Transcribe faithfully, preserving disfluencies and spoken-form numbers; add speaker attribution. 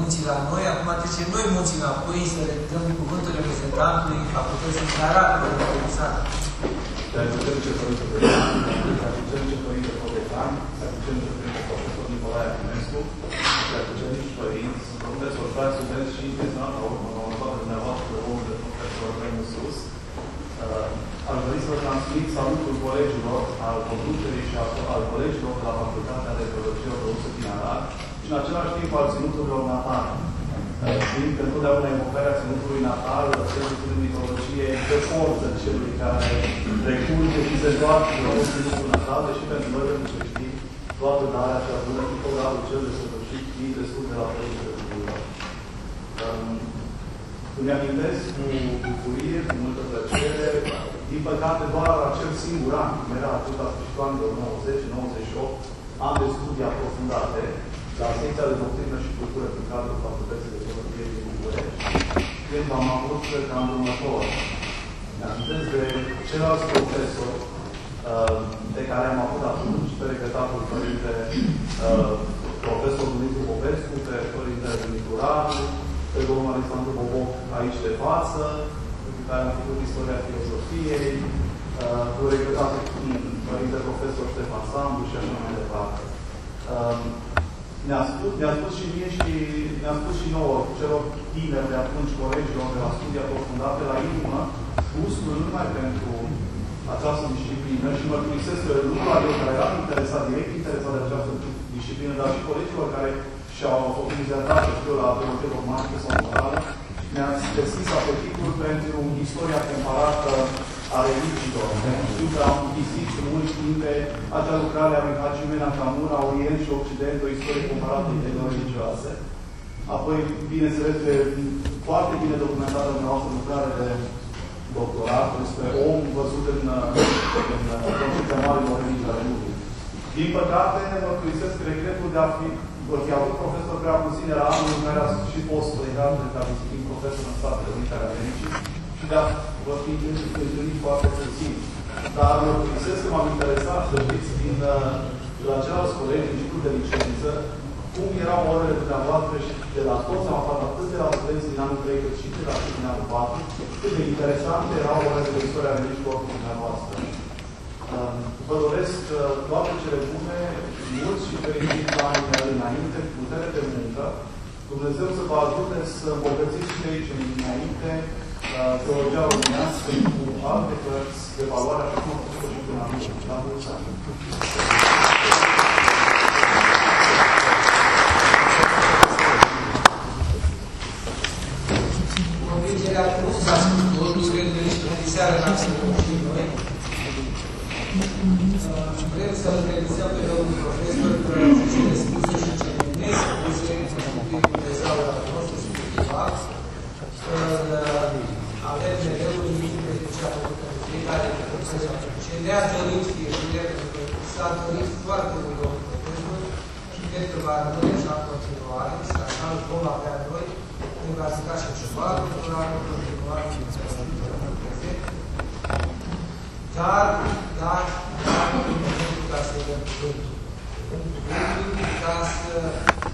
Speaker 1: munții la noi, acum trecem noi munții înapoi să le dăm cuvântul reprezentantului facultății din Arad, domnul Alexandru.
Speaker 2: Salutări ce Părinte Președinte, salutări ce Părinte Prodecan, salutări ce Părinte Profesor Nicolae Arhinescu, salutări și părinți, profesor, frați, studenți și intenționat la urmă, la urmă toată dumneavoastră, omul de profesor Remu Sus. Aș dori să vă transmit salutul colegilor, al conducerii și al colegilor de la Facultatea de Teologie Ortodoxă din Arad și în același timp al ținuturilor natale. Știm că întotdeauna invocarea ținutului natal, ținutul de mitologie, dă forță celui care recurge și se toate la un ținutul natal, deși pentru noi, pentru creștini, toată darea cea bună, tot gradul cel de săvârșit, fiind destul de la Părinte de Dumnezeu. Îmi amintesc cu bucurie, cu multă plăcere, din păcate doar acel singur an, cum era atât la sfârșitul anilor nouăzeci nouăzeci și opt, an de studii aprofundate, la secția de doctrină și cultură din cadrul Facultății de Teologie din București, când am avut ca îndrumător. Mi-amintesc de ceilalți profesori de care am avut atunci, pe regretatul Părinte Profesor Dumitru Popescu, pe Părinte Dumitru Radu, pe domnul Alexandru Boboc aici de față, cu care am făcut istoria filozofiei, cu regretatul Părinte Profesor Ștefan Sandu și așa mai departe. Ne-a spus, ne spus și mie și ne-a spus și nouă, celor tineri de atunci, colegilor de la studii aprofundate la inimă, gustul nu numai pentru această disciplină și mă mărturisesc că lucrul eu care eram interesat, direct interesat de această disciplină, dar și colegilor care și-au făcut dizertație, știu, la teologie dogmatică sau morală, ne-ați deschis apetitul pentru istoria comparată a religiilor. Știu că am vizit în mulți timpe acea lucrare a lui Hagimena Camura, Orient și Occident, o istorie comparată ideilor religioase. Apoi, bineînțeles, foarte bine documentată în noastră lucrare de doctorat despre om văzut în concepția marilor religii ale lumii. Din păcate, ne mărturisesc regretul de a fi vor fi avut profesor prea puțin, era anul în care a și fost legat de a fi profesor în Statele Unite ale Americii și de a vor fi întâlnit foarte puțin. Dar mă mărturisesc că m-am interesat, să știți, din la ceilalți colegi, din ciclul de licență, cum erau orele dumneavoastră și de la toți am aflat atât de la studenți din anul trei, cât și de la din anul patru, cât de interesante erau orele de istoria religilor cu dumneavoastră. Vă doresc toate cele bune, mulți și fericiți la ani înainte, putere de muncă. Dumnezeu să vă ajute să îmbogățiți și de aici înainte teologia românească cu alte cărți de valoare, așa cum a făcut și până acum. La mulți ani!
Speaker 1: Convingerea nu s-a spus totul, cred că nici până diseară n-am să ne noi. Vrem să-l realizăm pe domnul profesor cele spuse și cele nespuse cu Dumnezeul nostru spiritual, să-l avem mereu în minte cu ce a făcut pentru fiecare profesor. Ce ne-a dorit fiecare, pentru că s-a dorit foarte mult domnul profesor și cred că va rămâne așa în continuare și așa îl vom avea noi, când va zica și ceva, doctoratul în continuare și în prezent. Dar, dar, dar, ca să-i dăm cuvântul. Cuvântul ca să